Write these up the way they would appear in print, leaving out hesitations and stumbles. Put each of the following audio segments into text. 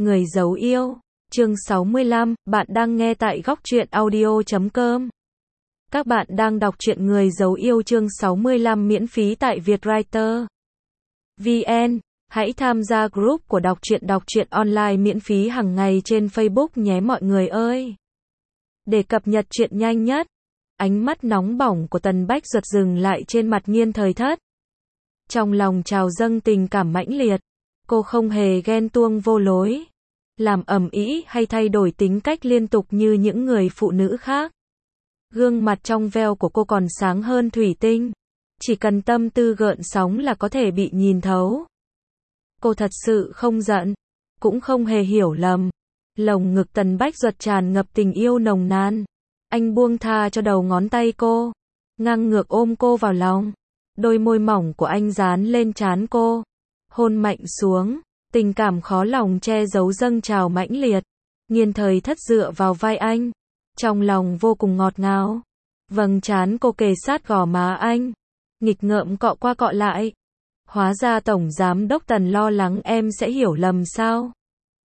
Người giấu yêu, chương 65, bạn đang nghe tại góc truyện audio.com. Các bạn đang đọc truyện Người giấu yêu chương 65 miễn phí tại Vietwriter VN. Hãy tham gia group của đọc truyện online miễn phí hàng ngày trên Facebook nhé mọi người ơi. Để cập nhật truyện nhanh nhất, ánh mắt nóng bỏng của Tần Bách Duật dừng lại trên mặt Nghiên Thời Thất. Trong lòng trào dâng tình cảm mãnh liệt, cô không hề ghen tuông vô lối, làm ầm ĩ hay thay đổi tính cách liên tục như những người phụ nữ khác. Gương mặt trong veo của cô còn sáng hơn thủy tinh, chỉ cần tâm tư gợn sóng là có thể bị nhìn thấu. Cô thật sự không giận, cũng không hề hiểu lầm. Lồng ngực Tần Bách Duật tràn ngập tình yêu nồng nàn. Anh buông tha cho đầu ngón tay cô, ngang ngược ôm cô vào lòng. Đôi môi mỏng của anh dán lên trán cô, hôn mạnh xuống, tình cảm khó lòng che giấu dâng trào mãnh liệt. Nghiên Thời Thất dựa vào vai anh, trong lòng vô cùng ngọt ngào. Vầng trán cô kề sát gò má anh, nghịch ngợm cọ qua cọ lại. Hóa ra Tổng Giám Đốc Tần lo lắng em sẽ hiểu lầm sao?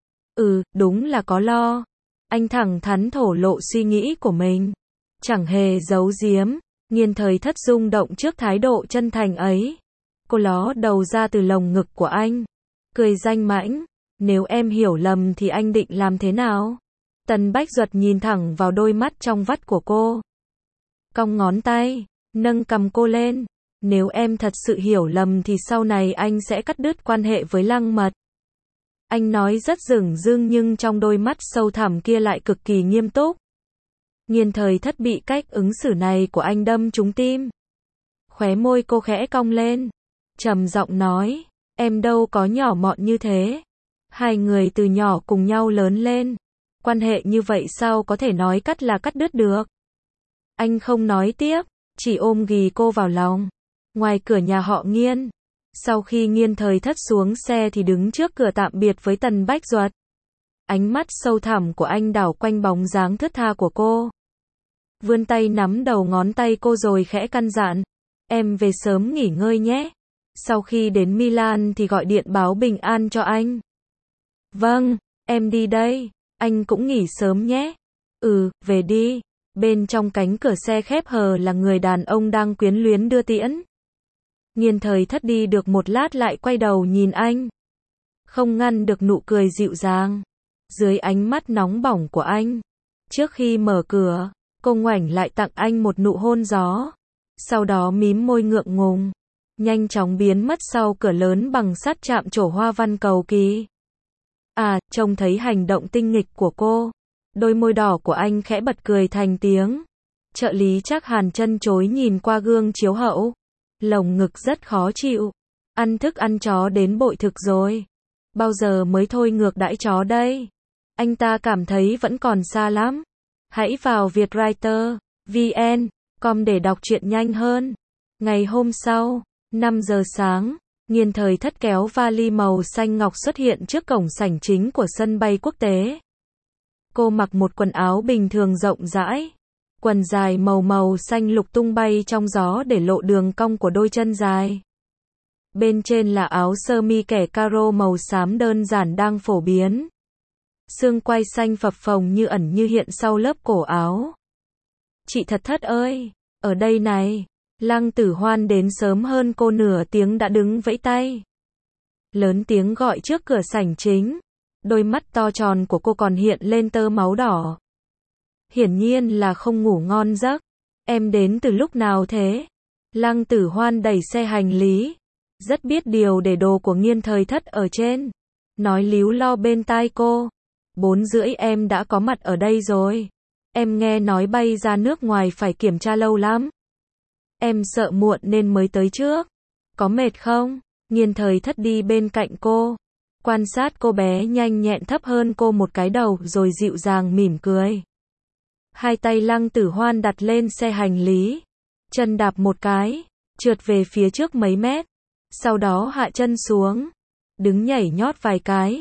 Đúng là có lo. Anh thẳng thắn thổ lộ suy nghĩ của mình, chẳng hề giấu giếm. Nghiên Thời Thất rung động trước thái độ chân thành ấy. Cô ló đầu ra từ lồng ngực của anh, cười danh mãnh. Nếu em hiểu lầm thì anh định làm thế nào? Tần Bách Duật nhìn thẳng vào đôi mắt trong vắt của cô, cong ngón tay, nâng cằm cô lên. Nếu em thật sự hiểu lầm thì sau này anh sẽ cắt đứt quan hệ với Lăng Mật. Anh nói rất dửng dưng nhưng trong đôi mắt sâu thẳm kia lại cực kỳ nghiêm túc. Nghiên Thời Thất bị cách ứng xử này của anh đâm trúng tim. Khóe môi cô khẽ cong lên, trầm giọng nói, em đâu có nhỏ mọn như thế. Hai người từ nhỏ cùng nhau lớn lên, quan hệ như vậy sao có thể nói cắt là cắt đứt được. Anh không nói tiếp, chỉ ôm ghì cô vào lòng. Ngoài cửa nhà họ Nghiên, sau khi Nghiên Thời Thất xuống xe thì đứng trước cửa tạm biệt với Tần Bách Duật. Ánh mắt sâu thẳm của anh đảo quanh bóng dáng thướt tha của cô, vươn tay nắm đầu ngón tay cô rồi khẽ căn dặn, em về sớm nghỉ ngơi nhé. Sau khi đến Milan thì gọi điện báo bình an cho anh. Vâng, em đi đây, anh cũng nghỉ sớm nhé. Về đi. Bên trong cánh cửa xe khép hờ là người đàn ông đang quyến luyến đưa tiễn. Nghiên Thời Thất đi được một lát lại quay đầu nhìn anh, không ngăn được nụ cười dịu dàng dưới ánh mắt nóng bỏng của anh. Trước khi mở cửa, cô ngoảnh lại tặng anh một nụ hôn gió, sau đó mím môi ngượng ngùng, nhanh chóng biến mất sau cửa lớn bằng sắt chạm trổ hoa văn cầu kỳ. Trông thấy hành động tinh nghịch của cô, đôi môi đỏ của anh khẽ bật cười thành tiếng. Trợ lý Trác Hàn chân chối nhìn qua gương chiếu hậu, lồng ngực rất khó chịu. Ăn thức ăn chó đến bội thực rồi, bao giờ mới thôi ngược đãi chó đây? Anh ta cảm thấy vẫn còn xa lắm. Hãy vào Vietwriter VN.com để đọc truyện nhanh hơn. Ngày hôm sau, 5 giờ sáng, Nghiên Thời Thất kéo vali màu xanh ngọc xuất hiện trước cổng sảnh chính của sân bay quốc tế. Cô mặc một quần áo bình thường rộng rãi, quần dài màu xanh lục tung bay trong gió để lộ đường cong của đôi chân dài. Bên trên là áo sơ mi kẻ caro màu xám đơn giản đang phổ biến. Xương quai xanh phập phồng như ẩn như hiện sau lớp cổ áo. Chị Thật Thất ơi, ở đây này. Lăng Tử Hoan đến sớm hơn cô nửa tiếng đã đứng vẫy tay, lớn tiếng gọi trước cửa sảnh chính. Đôi mắt to tròn của cô còn hiện lên tơ máu đỏ. Hiển nhiên là không ngủ ngon giấc. Em đến từ lúc nào thế? Lăng Tử Hoan đẩy xe hành lý, rất biết điều để đồ của Nghiên Thời Thất ở trên, nói líu lo bên tai cô. 4:30 em đã có mặt ở đây rồi. Em nghe nói bay ra nước ngoài phải kiểm tra lâu lắm. Em sợ muộn nên mới tới trước. Có mệt không? Nghiên Thời Thất đi bên cạnh cô, quan sát cô bé nhanh nhẹn thấp hơn cô một cái đầu rồi dịu dàng mỉm cười. Hai tay Lăng Tử Hoan đặt lên xe hành lý, chân đạp một cái, trượt về phía trước mấy mét, sau đó hạ chân xuống, đứng nhảy nhót vài cái.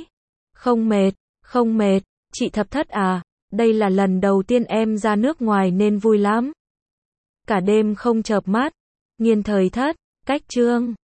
Không mệt, chị Thập Thất à, đây là lần đầu tiên em ra nước ngoài nên vui lắm. Cả đêm không chợp mắt. Nghiên Thời Thất, cách chương